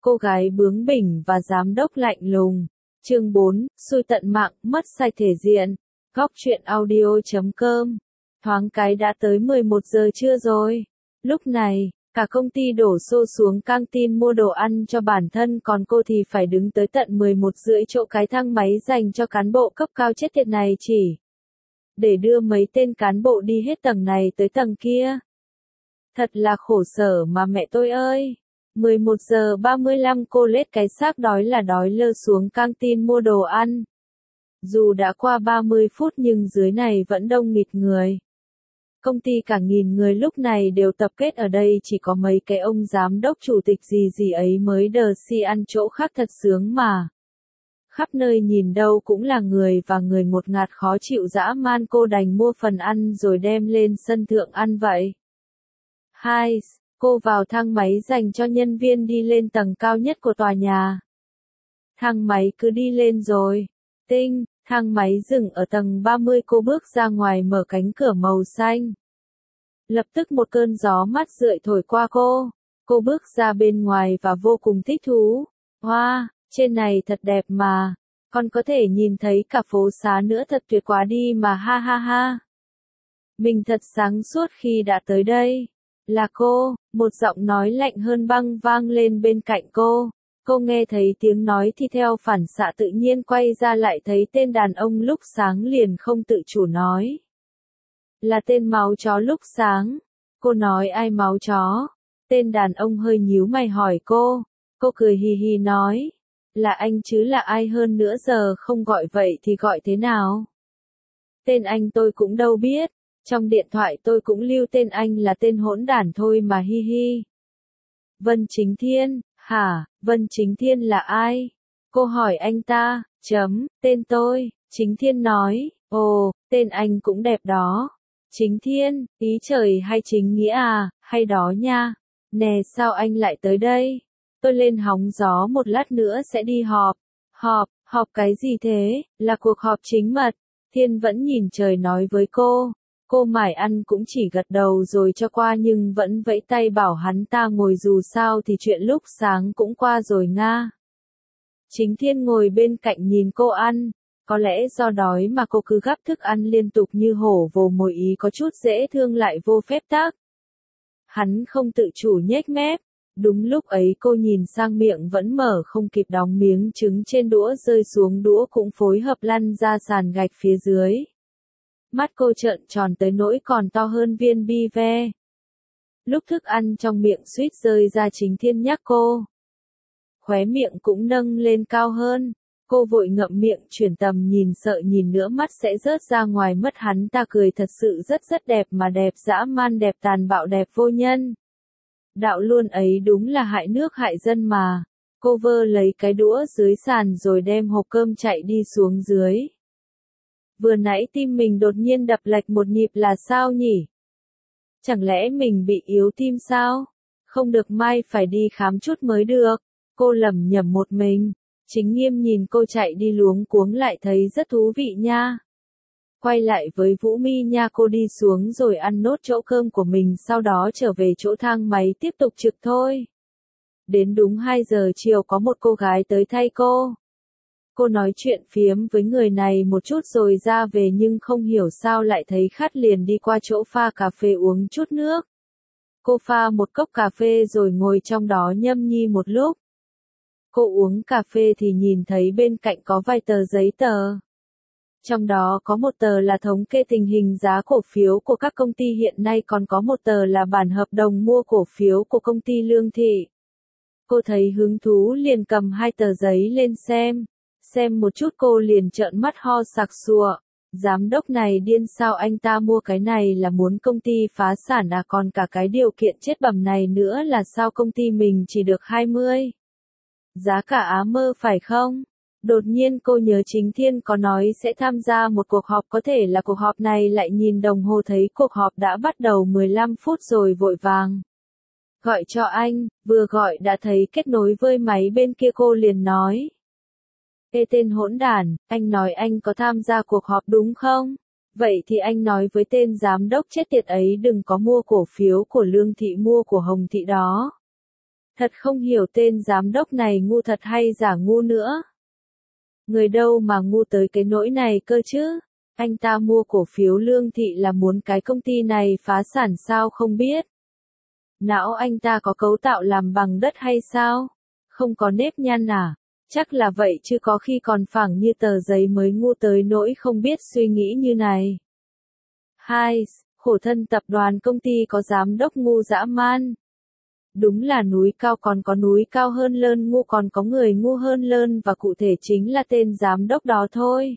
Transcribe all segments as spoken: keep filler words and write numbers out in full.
cô gái bướng bỉnh và giám đốc lạnh lùng. Chương bốn, xui tận mạng, mất sai thể diện. Góc truyện audio chấm com. Thoáng cái đã tới mười một giờ trưa rồi. Lúc này, cả công ty đổ xô xuống căng tin mua đồ ăn cho bản thân, còn cô thì phải đứng tới tận mười một rưỡi chỗ cái thang máy dành cho cán bộ cấp cao chết tiệt này chỉ để đưa mấy tên cán bộ đi hết tầng này tới tầng kia. Thật là khổ sở mà mẹ tôi ơi. mười một giờ ba mươi lăm cô lết cái xác đói là đói lơ xuống căng tin mua đồ ăn. Dù đã qua ba mươi phút nhưng dưới này vẫn đông nghịt người. Công ty cả nghìn người lúc này đều tập kết ở đây, chỉ có mấy cái ông giám đốc chủ tịch gì gì ấy mới đờ si ăn chỗ khác thật sướng mà. Khắp nơi nhìn đâu cũng là người và người ngột ngạt khó chịu dã man, cô đành mua phần ăn rồi đem lên sân thượng ăn vậy. Hai, cô vào thang máy dành cho nhân viên đi lên tầng cao nhất của tòa nhà. Thang máy cứ đi lên rồi. Tinh, thang máy dừng ở tầng ba mươi, cô bước ra ngoài mở cánh cửa màu xanh. Lập tức một cơn gió mát rượi thổi qua cô. Cô bước ra bên ngoài và vô cùng thích thú. Wow, trên này thật đẹp mà. Còn có thể nhìn thấy cả phố xá nữa, thật tuyệt quá đi mà, ha ha ha. Mình thật sáng suốt khi đã tới đây. Là cô, một giọng nói lạnh hơn băng vang lên bên cạnh cô. Cô nghe thấy tiếng nói thì theo phản xạ tự nhiên quay ra, lại thấy tên đàn ông lúc sáng liền không tự chủ nói. Là tên máu chó lúc sáng. Cô nói ai máu chó? Tên đàn ông hơi nhíu mày hỏi cô. Cô cười hì hì nói. Là anh chứ là ai hơn nữa, giờ không gọi vậy thì gọi thế nào? Tên anh tôi cũng đâu biết. Trong điện thoại tôi cũng lưu tên anh là tên hỗn đản thôi mà, hi hi. Vân Chính Thiên, hả? Vân Chính Thiên là ai? Cô hỏi anh ta. Chấm, tên tôi. Chính Thiên nói. Ồ, tên anh cũng đẹp đó. Chính Thiên, ý trời hay chính nghĩa à, hay đó nha. Nè, sao anh lại tới đây? Tôi lên hóng gió một lát nữa sẽ đi họp. Họp, họp cái gì thế? Là cuộc họp chính mật. Thiên vẫn nhìn trời nói với cô. Cô mải ăn cũng chỉ gật đầu rồi cho qua, nhưng vẫn vẫy tay bảo hắn ta ngồi, dù sao thì chuyện lúc sáng cũng qua rồi nga. Chính Thiên ngồi bên cạnh nhìn cô ăn. Có lẽ do đói mà cô cứ gắp thức ăn liên tục như hổ vồ mồi, ý có chút dễ thương lại vô phép tắc. Hắn không tự chủ nhếch mép. Đúng lúc ấy cô nhìn sang, miệng vẫn mở không kịp đóng, miếng trứng trên đũa rơi xuống, đũa cũng phối hợp lăn ra sàn gạch phía dưới. Mắt cô trợn tròn tới nỗi còn to hơn viên bi ve. Lúc thức ăn trong miệng suýt rơi ra, Chính Thiên nhắc cô. Khóe miệng cũng nâng lên cao hơn. Cô vội ngậm miệng chuyển tầm nhìn, sợ nhìn nữa mắt sẽ rớt ra ngoài mất. Hắn ta cười thật sự rất rất đẹp mà, đẹp dã man, đẹp tàn bạo, đẹp vô nhân. Đạo luôn ấy, đúng là hại nước hại dân mà. Cô vơ lấy cái đũa dưới sàn rồi đem hộp cơm chạy đi xuống dưới. Vừa nãy tim mình đột nhiên đập lệch một nhịp là sao nhỉ? Chẳng lẽ mình bị yếu tim sao? Không được, mai phải đi khám chút mới được. Cô lẩm nhẩm một mình. Chính Nghiêm nhìn cô chạy đi luống cuống lại thấy rất thú vị nha. Quay lại với Vũ Mi nha, cô đi xuống rồi ăn nốt chỗ cơm của mình, sau đó trở về chỗ thang máy tiếp tục trực thôi. Đến đúng hai giờ chiều có một cô gái tới thay cô. Cô nói chuyện phiếm với người này một chút rồi ra về, nhưng không hiểu sao lại thấy khát liền đi qua chỗ pha cà phê uống chút nước. Cô pha một cốc cà phê rồi ngồi trong đó nhâm nhi một lúc. Cô uống cà phê thì nhìn thấy bên cạnh có vài tờ giấy tờ. Trong đó có một tờ là thống kê tình hình giá cổ phiếu của các công ty hiện nay, còn có một tờ là bản hợp đồng mua cổ phiếu của công ty Lương Thị. Cô thấy hứng thú liền cầm hai tờ giấy lên xem. Xem một chút cô liền trợn mắt ho sặc sụa. Giám đốc này điên sao, anh ta mua cái này là muốn công ty phá sản à, còn cả cái điều kiện chết bẩm này nữa là sao công ty mình chỉ được hai mươi. Giá cả á mơ phải không? Đột nhiên cô nhớ Chính Thiên có nói sẽ tham gia một cuộc họp, có thể là cuộc họp này, lại nhìn đồng hồ thấy cuộc họp đã bắt đầu mười lăm phút rồi, vội vàng gọi cho anh, vừa gọi đã thấy kết nối với máy bên kia, cô liền nói. Ê tên hỗn đản, anh nói anh có tham gia cuộc họp đúng không? Vậy thì anh nói với tên giám đốc chết tiệt ấy đừng có mua cổ phiếu của Lương Thị, mua của Hồng Thị đó. Thật không hiểu tên giám đốc này ngu thật hay giả ngu nữa. Người đâu mà ngu tới cái nỗi này cơ chứ? Anh ta mua cổ phiếu Lương Thị là muốn cái công ty này phá sản sao không biết? Não anh ta có cấu tạo làm bằng đất hay sao? Không có nếp nhăn à? Chắc là vậy chứ có khi còn phẳng như tờ giấy mới ngu tới nỗi không biết suy nghĩ như này. Hai, khổ thân tập đoàn công ty có giám đốc ngu dã man. Đúng là núi cao còn có núi cao hơn lơn, ngu còn có người ngu hơn lơn, và cụ thể chính là tên giám đốc đó thôi.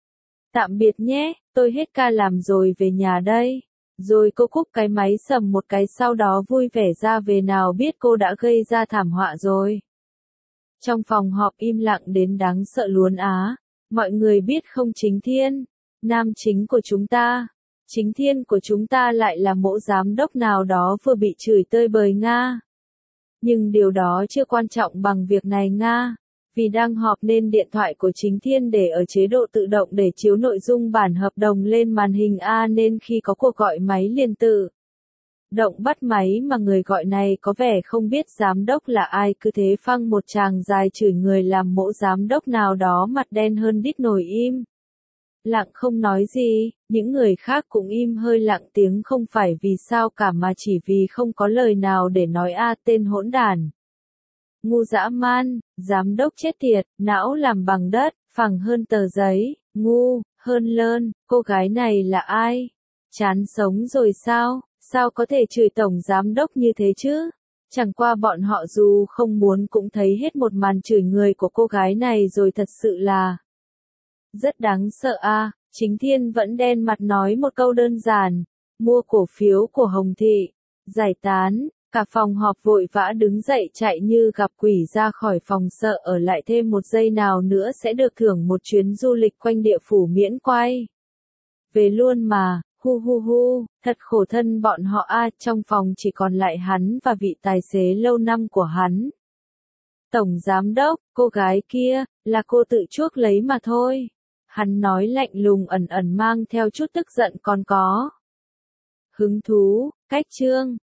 Tạm biệt nhé, tôi hết ca làm rồi về nhà đây. Rồi cô cúp cái máy sầm một cái, sau đó vui vẻ ra về, nào biết cô đã gây ra thảm họa rồi. Trong phòng họp im lặng đến đáng sợ luôn á. Mọi người biết không, Chính Thiên, nam chính của chúng ta, Chính Thiên của chúng ta lại là mẫu giám đốc nào đó vừa bị chửi tơi bời Nga. Nhưng điều đó chưa quan trọng bằng việc này Nga. Vì đang họp nên điện thoại của Chính Thiên để ở chế độ tự động để chiếu nội dung bản hợp đồng lên màn hình A, nên khi có cuộc gọi máy liền tự động bắt máy, mà người gọi này có vẻ không biết giám đốc là ai, cứ thế phăng một tràng dài chửi người làm mẫu giám đốc nào đó mặt đen hơn đít nồi, im lặng không nói gì. Những người khác cũng im hơi lặng tiếng, không phải vì sao cả mà chỉ vì không có lời nào để nói. A, tên hỗn đản ngu dã man, giám đốc chết tiệt, não làm bằng đất, phẳng hơn tờ giấy, ngu hơn lơn. Cô gái này là ai? Chán sống rồi sao? Sao có thể chửi tổng giám đốc như thế chứ? Chẳng qua bọn họ dù không muốn cũng thấy hết một màn chửi người của cô gái này rồi, thật sự là rất đáng sợ a. À, Chính Thiên vẫn đen mặt nói một câu đơn giản, mua cổ phiếu của Hồng Thị, giải tán. Cả phòng họp vội vã đứng dậy chạy như gặp quỷ ra khỏi phòng, sợ ở lại thêm một giây nào nữa sẽ được thưởng một chuyến du lịch quanh địa phủ miễn quay về luôn mà. Hu hu hu, thật khổ thân bọn họ a. À, trong phòng chỉ còn lại hắn và vị tài xế lâu năm của hắn. Tổng giám đốc, cô gái kia, là cô tự chuốc lấy mà thôi. Hắn nói lạnh lùng, ẩn ẩn mang theo chút tức giận còn có hứng thú. Cách chương